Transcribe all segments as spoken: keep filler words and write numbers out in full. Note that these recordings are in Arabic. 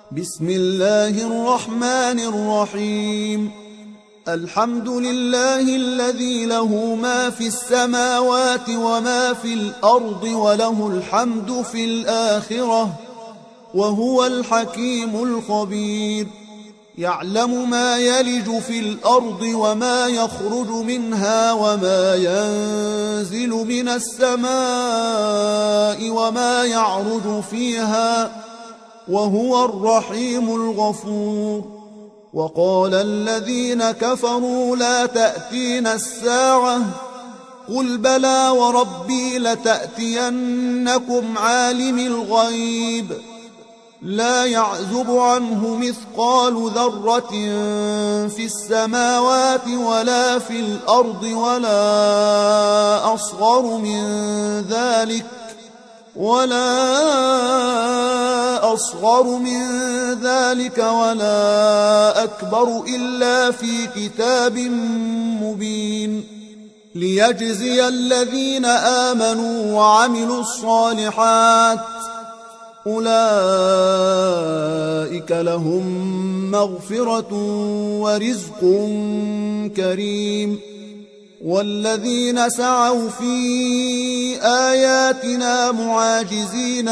بسم الله الرحمن الرحيم. الحمد لله الذي له ما في السماوات وما في الأرض وله الحمد في الآخرة وهو الحكيم الخبير. يعلم ما يلج في الأرض وما يخرج منها وما ينزل من السماء وما يعرج فيها وهو الرحيم الغفور. وقال الذين كفروا لا تأتينا الساعة قل بلى وربي لتأتينكم عالم الغيب لا يعزب عنه مثقال ذرة في السماوات ولا في الأرض ولا أصغر من ذلك ولا أصغر من ذلك ولا أكبر إلا في كتاب مبين ليجزي الذين آمنوا وعملوا الصالحات أولئك لهم مغفرة ورزق كريم. والذين سعوا في آياتنا معاجزين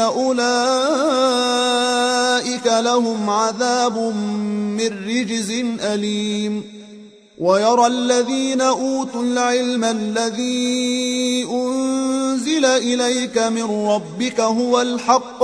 أولئك لهم عذاب من رجز أليم. ويرى الذين أوتوا العلم الذي أنزل إليك من ربك هو الحق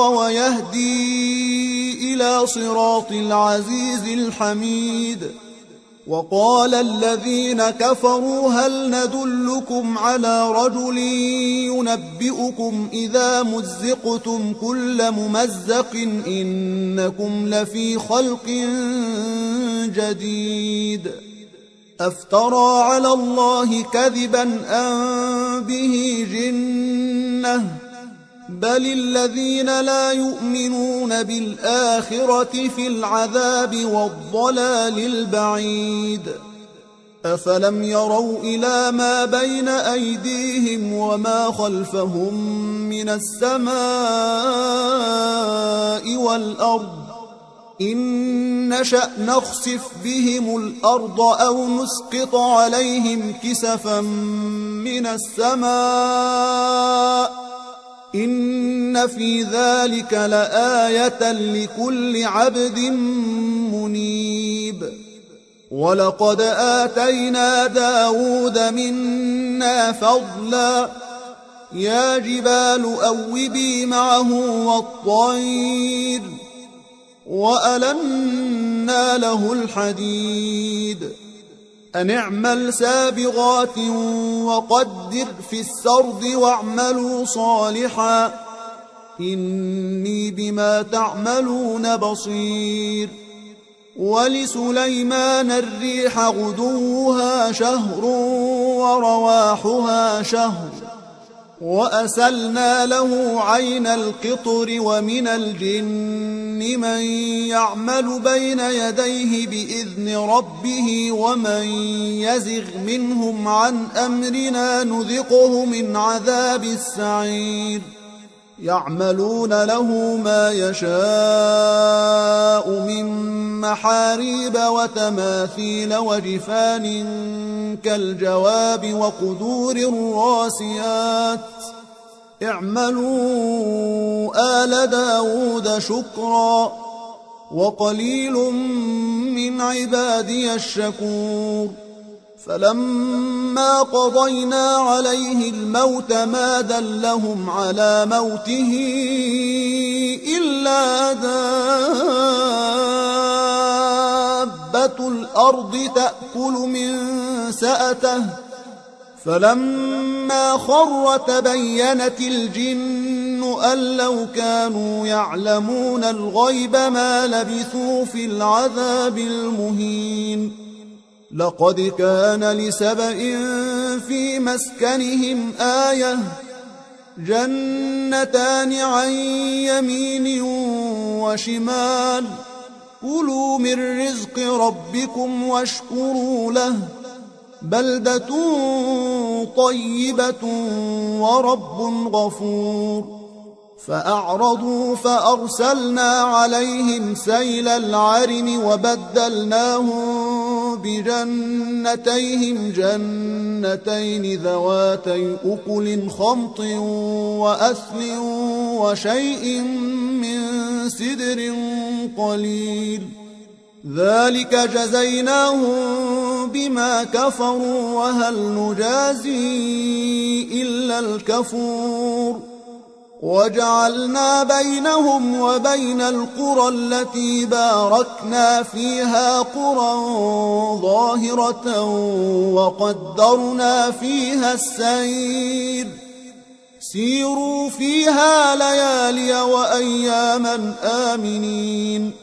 ويهدي إلى صراط العزيز الحميد. وقال الذين كفروا هل ندلكم على رجل ينبئكم إذا مزقتم كل ممزق إنكم لفي خلق جديد. أفترى على الله كذبا أم به جنة بل الذين لا يؤمنون بالآخرة في العذاب والضلال البعيد. أفلم يروا إلى ما بين أيديهم وما خلفهم من السماء والأرض إن نشأ نخسف بهم الأرض أو نسقط عليهم كسفا من السماء إن في ذلك لآية لكل عبد منيب. ولقد آتينا داود منا فضلا يا جبال أوبي معه والطير وألنا له الحديد أن اعمل سابغات وقدر في السرد واعملوا صالحا إني بما تعملون بصير. ولسليمان الريح غدوها شهر ورواحها شهر وأسلنا له عين القطر ومن الجن من يعمل بين يديه بإذن ربه ومن يزغ منهم عن أمرنا نذقه من عذاب السعير. يعملون له ما يشاء من محاريب وتماثيل وجفان كالجواب وقدور الراسيات اعملوا آل داود شكرا وقليل من عبادي الشكور. فلما قضينا عليه الموت ما دلهم على موته إلا دابة الأرض تأكل من سأته فلما خر تبينت الجن أن لو كانوا يعلمون الغيب ما لبثوا في العذاب المهين. لقد كان لسبإ في مسكنهم آية جنتان عن يمين وشمال كلوا من رزق ربكم واشكروا له بلدة طيبة ورب غفور. فأعرضوا فأرسلنا عليهم سيل العرم وبدلناهم بجنتيهم جنتين ذواتي أكل خمط وأثل وشيء من سدر قليل ذلك جزيناهم بما كفروا وهل نجازي إلا الكفور وجعلنا بينهم وبين القرى التي باركنا فيها قرى ظاهرة وقدرنا فيها السير سيروا فيها ليالي وأياما آمنين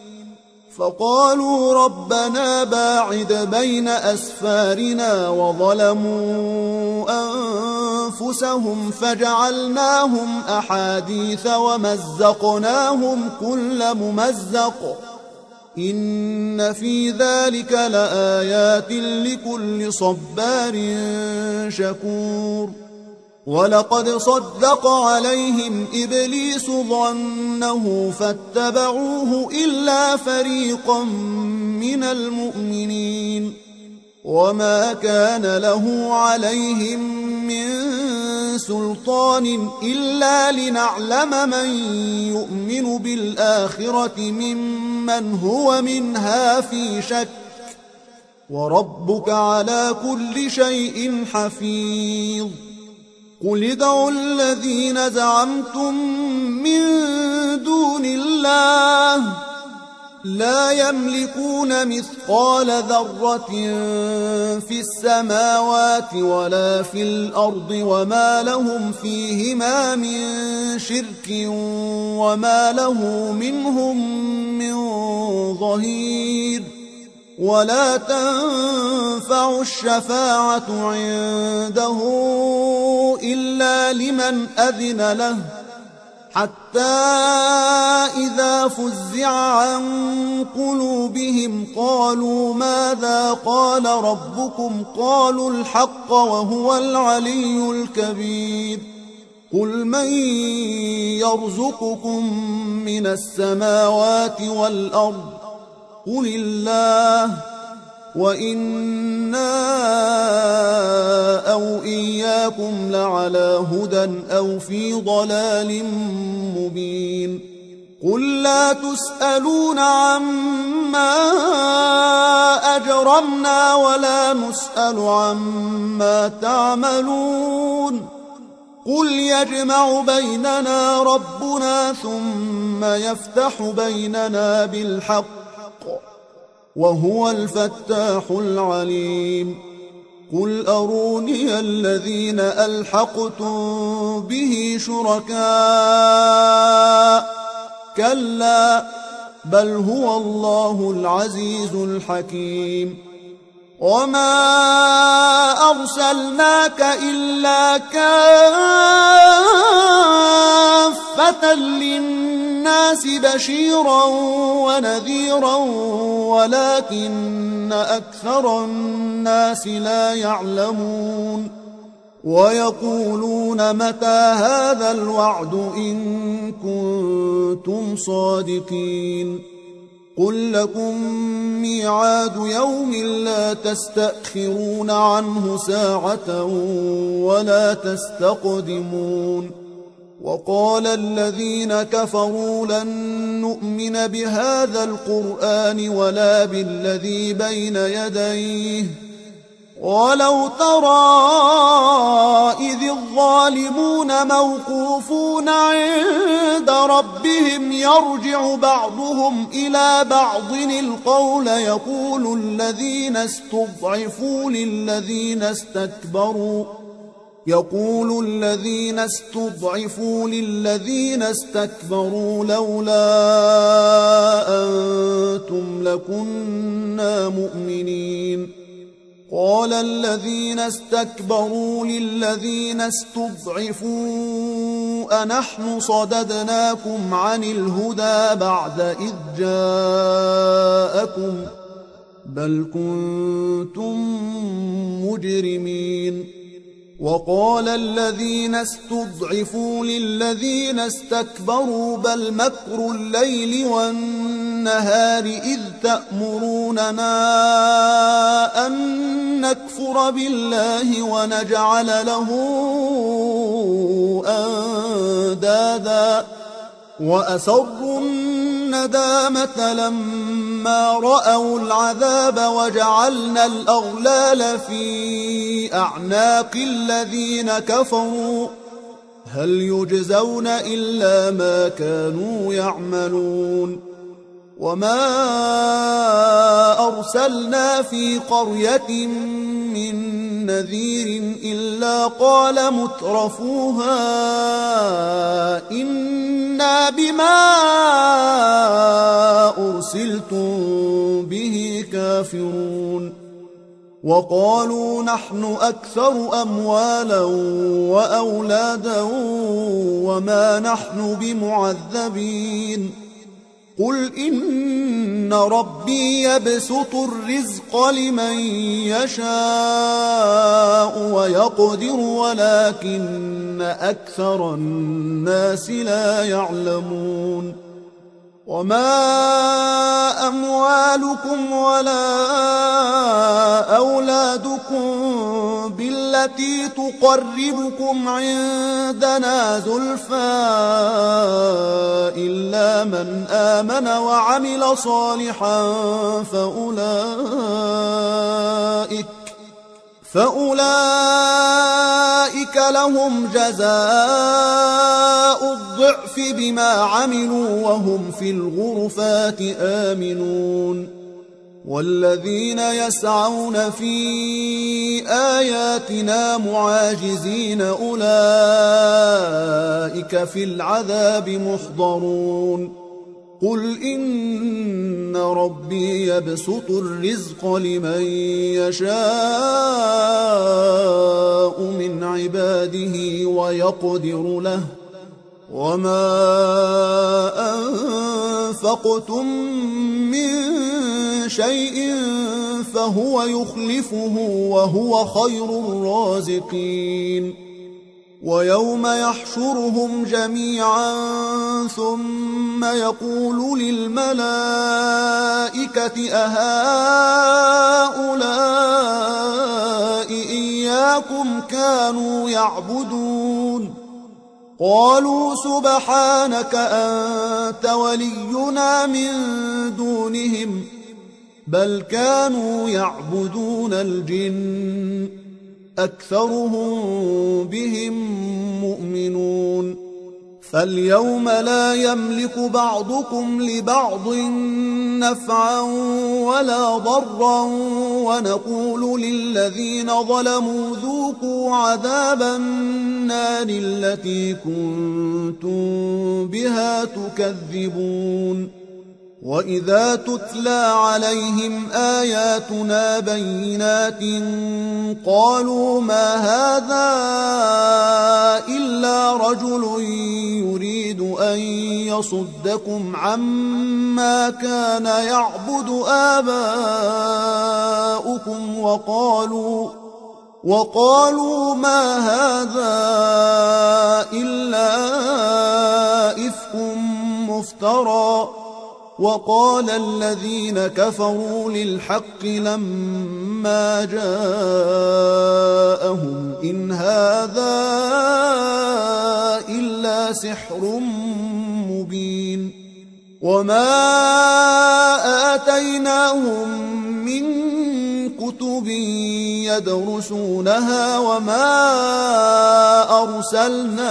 فقالوا ربنا باعد بين أسفارنا وظلموا أنفسهم فجعلناهم أحاديث ومزقناهم كل ممزق إن في ذلك لآيات لكل صبار شكور ولقد صدق عليهم إبليس ظنه فاتبعوه إلا فريقا من المؤمنين وما كان له عليهم من سلطان إلا لنعلم من يؤمن بالآخرة ممن هو منها في شك وربك على كل شيء حفيظ قل ادعوا الذين زعمتم من دون الله لا يملكون مثقال ذرة في السماوات ولا في الأرض وما لهم فيهما من شرك وما له منهم من ظهير ولا تنفع الشفاعة عنده إلا لمن أذن له حتى إذا فزع عن قلوبهم قالوا ماذا قال ربكم قالوا الحق وهو العلي الكبير قل من يرزقكم من السماوات والأرض قل الله وإنا أو إياكم لعلى هدى أو في ضلال مبين قل لا تسألون عما أجرمنا ولا نسأل عما تعملون قل يجمع بيننا ربنا ثم يفتح بيننا بالحق وهو الفتاح العليم قل أروني الذين ألحقتم به شركاء كلا بل هو الله العزيز الحكيم وما أرسلناك إلا كافة للناس بشيرا ونذيرا ولكن أكثر الناس لا يعلمون ويقولون متى هذا الوعد إن كنتم صادقين قل لكم ميعاد يوم لا تستأخرون عنه ساعة ولا تستقدمون وقال الذين كفروا لن نؤمن بهذا القرآن ولا بالذي بين يديه ولو ترى إذ الظالمون موقوفون عند ربهم يرجع بعضهم إلى بعض القول يقول الذين استضعفوا للذين استكبروا يقول الذين استضعفوا للذين استكبروا لولا أنتم لكنا مؤمنين قال الذين استكبروا للذين استضعفوا أنحن صددناكم عن الهدى بعد إذ جاءكم بل كنتم مجرمين وقال الذين استضعفوا للذين استكبروا بل مكر الليل والنهار إذ تأمروننا أن نكفر بالله ونجعل له أندادا وأسروا الندامة لما رأوا العذاب وجعلنا الأغلال في أعناق الذين كفروا هل يجزون إلا ما كانوا يعملون وما أرسلنا في قرية من نذير إلا قال مترفوها إنا بما أرسلتم به كافرون وقالوا نحن أكثر أموالا وأولادا وما نحن بمعذبين قل إن ربي يبسط الرزق لمن يشاء ويقدر ولكن أكثر الناس لا يعلمون وما أموالكم ولا أولادكم بالتي تقربكم عندنا زلفى إلا من آمن وعمل صالحا فأولئك فأولئك لهم جزاء الضعف بما عملوا وهم في الغرفات آمنون والذين يسعون في آياتنا معاجزين أولئك في العذاب محضرون قل إن ربي يبسط الرزق لمن يشاء من عباده ويقدر له وما أنفقتم من شيء فهو يخلفه وهو خير الرازقين ويوم يحشرهم جميعا ثم يقول للملائكة أهؤلاء إياكم كانوا يعبدون قالوا سبحانك أنت ولينا من دونهم بل كانوا يعبدون الجن أكثرهم بهم مؤمنون فاليوم لا يملك بعضكم لبعض نفعا ولا ضرا ونقول للذين ظلموا ذوقوا عذاب النار التي كنتم بها تكذبون وإذا تتلى عليهم آياتنا بينات قالوا ما هذا إلا رجل يريد أن يصدكم عما كان يعبد آباؤكم وقالوا وقالوا ما هذا إلا إفك مفترى وقال الذين كفروا للحق لما جاءهم إن هذا إلا سحر مبين وما آتيناهم من كتب يدرسونها وما أرسلنا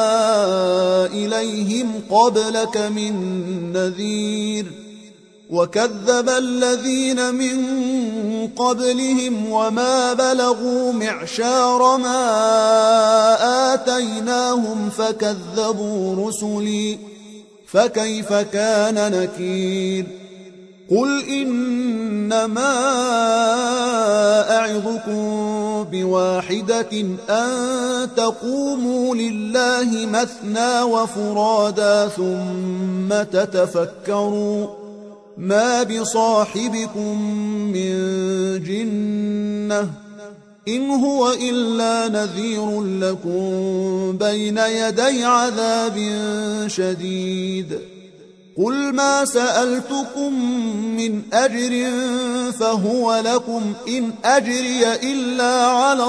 إليهم قبلك من نذير وكذب الذين من قبلهم وما بلغوا معشار ما آتيناهم فكذبوا رسلي فكيف كان نكير قل إنما أعظكم بواحدة أن تقوموا لله مثنى وفرادا ثم تتفكروا ما بصاحبكم من جنة إن هو إلا نذير لكم بين يدي عذاب شديد قل ما سألتكم من أجر فهو لكم إن أجري إلا على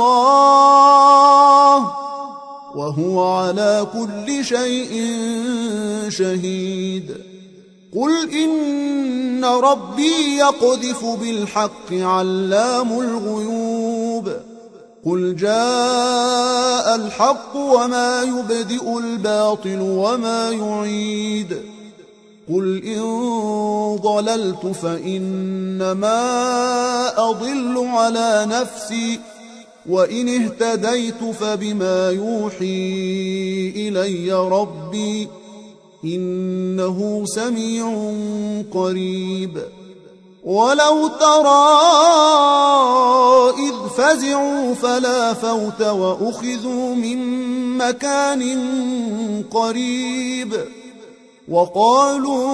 الله وهو على كل شيء شهيد قل إن ربي يقذف بالحق علام الغيوب قل جاء الحق وما يبدئ الباطل وما يعيد قل إن ضللت فإنما أضل على نفسي وإن اهتديت فبما يوحي إلي ربي إنه سميع قريب ولو ترى إذ فزعوا فلا فوت وأخذوا من مكان قريب وقالوا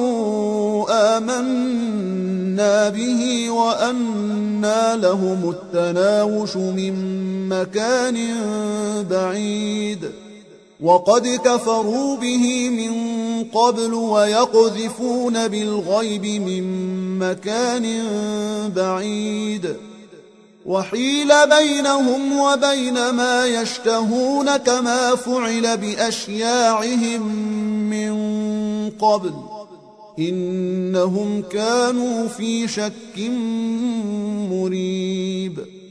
آمنا به وأنى لهم التناوش من مكان بعيد وقد كفروا به من قبل ويقذفون بالغيب من مكان بعيد وحيل بينهم وبين ما يشتهون كما فعل بأشياعهم من قبل إنهم كانوا في شك مريب